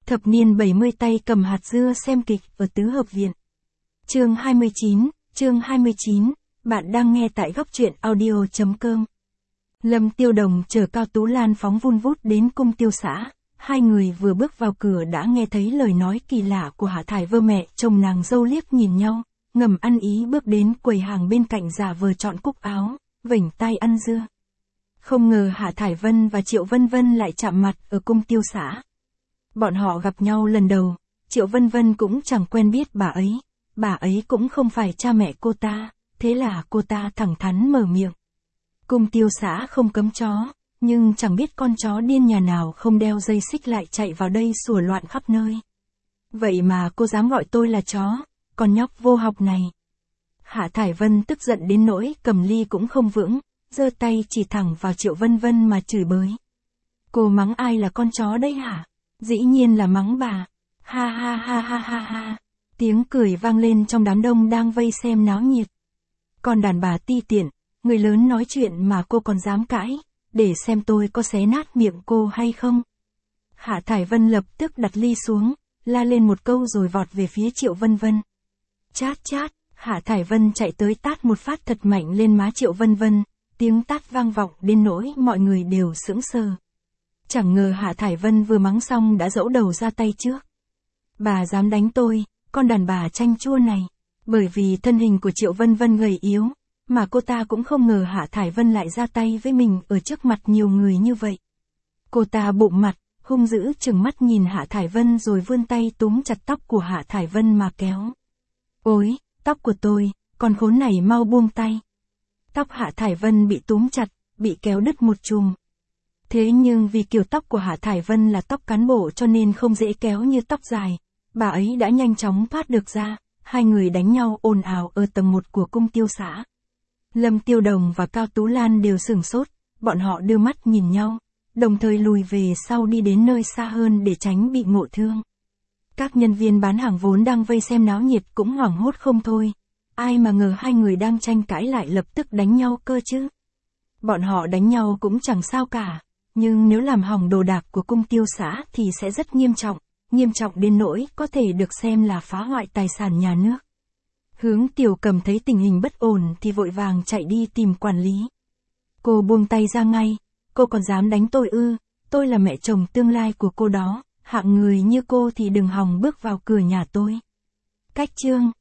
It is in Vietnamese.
Thập niên 70 tay cầm hạt dưa xem kịch ở tứ hợp viện. Chương 29, bạn đang nghe tại góc truyện audio.com. Lâm Tiêu Đồng chở Cao Tú Lan phóng vun vút đến cung tiêu xã, hai người vừa bước vào cửa đã nghe thấy lời nói kỳ lạ của Hạ Thải Vơ mẹ chồng nàng dâu liếc nhìn nhau, ngầm ăn ý bước đến quầy hàng bên cạnh giả vờ chọn cúc áo, vểnh tay ăn dưa. Không ngờ Hạ Thải Vân và Triệu Vân Vân lại chạm mặt ở cung tiêu xã. Bọn họ gặp nhau lần đầu, Triệu Vân Vân cũng chẳng quen biết bà ấy cũng không phải cha mẹ cô ta, thế là cô ta thẳng thắn mở miệng. Cung tiêu xã không cấm chó, nhưng chẳng biết con chó điên nhà nào không đeo dây xích lại chạy vào đây sủa loạn khắp nơi. Vậy mà cô dám gọi tôi là chó, con nhóc vô học này. Hạ Thải Vân tức giận đến nỗi cầm ly cũng không vững, giơ tay chỉ thẳng vào Triệu Vân Vân mà chửi bới. Cô mắng ai là con chó đấy hả? Dĩ nhiên là mắng bà. Ha ha ha ha ha ha. Tiếng cười vang lên trong đám đông đang vây xem náo nhiệt. Con đàn bà ti tiện, người lớn nói chuyện mà cô còn dám cãi, để xem tôi có xé nát miệng cô hay không. Hạ Thải Vân lập tức đặt ly xuống, la lên một câu rồi vọt về phía Triệu Vân Vân. Chát chát, Hạ Thải Vân chạy tới tát một phát thật mạnh lên má Triệu Vân Vân, tiếng tát vang vọng đến nỗi mọi người đều sững sờ. Chẳng ngờ Hạ Thải Vân vừa mắng xong đã dẫu đầu ra tay trước. Bà dám đánh tôi, con đàn bà chanh chua này. Bởi vì thân hình của Triệu Vân Vân gầy yếu, mà cô ta cũng không ngờ Hạ Thải Vân lại ra tay với mình ở trước mặt nhiều người như vậy. Cô ta bụng mặt, hung dữ trừng mắt nhìn Hạ Thải Vân rồi vươn tay túm chặt tóc của Hạ Thải Vân mà kéo. Ôi, tóc của tôi, con khốn này mau buông tay. Tóc Hạ Thải Vân bị túm chặt, bị kéo đứt một chùm. Thế nhưng vì kiểu tóc của Hạ Thải Vân là tóc cán bộ cho nên không dễ kéo như tóc dài, bà ấy đã nhanh chóng thoát được ra, hai người đánh nhau ồn ào ở tầng 1 của cung tiêu xã. Lâm Tiêu Đồng và Cao Tú Lan đều sửng sốt, bọn họ đưa mắt nhìn nhau, đồng thời lùi về sau đi đến nơi xa hơn để tránh bị ngộ thương. Các nhân viên bán hàng vốn đang vây xem náo nhiệt cũng hoảng hốt không thôi, ai mà ngờ hai người đang tranh cãi lại lập tức đánh nhau cơ chứ. Bọn họ đánh nhau cũng chẳng sao cả, nhưng nếu làm hỏng đồ đạc của cung tiêu xã thì sẽ rất nghiêm trọng đến nỗi có thể được xem là phá hoại tài sản nhà nước. Hướng Tiểu Cầm thấy tình hình bất ổn thì vội vàng chạy đi tìm quản lý. Cô buông tay ra ngay, cô còn dám đánh tôi ư? Tôi là mẹ chồng tương lai của cô đó, hạng người như cô thì đừng hòng bước vào cửa nhà tôi. Cách chương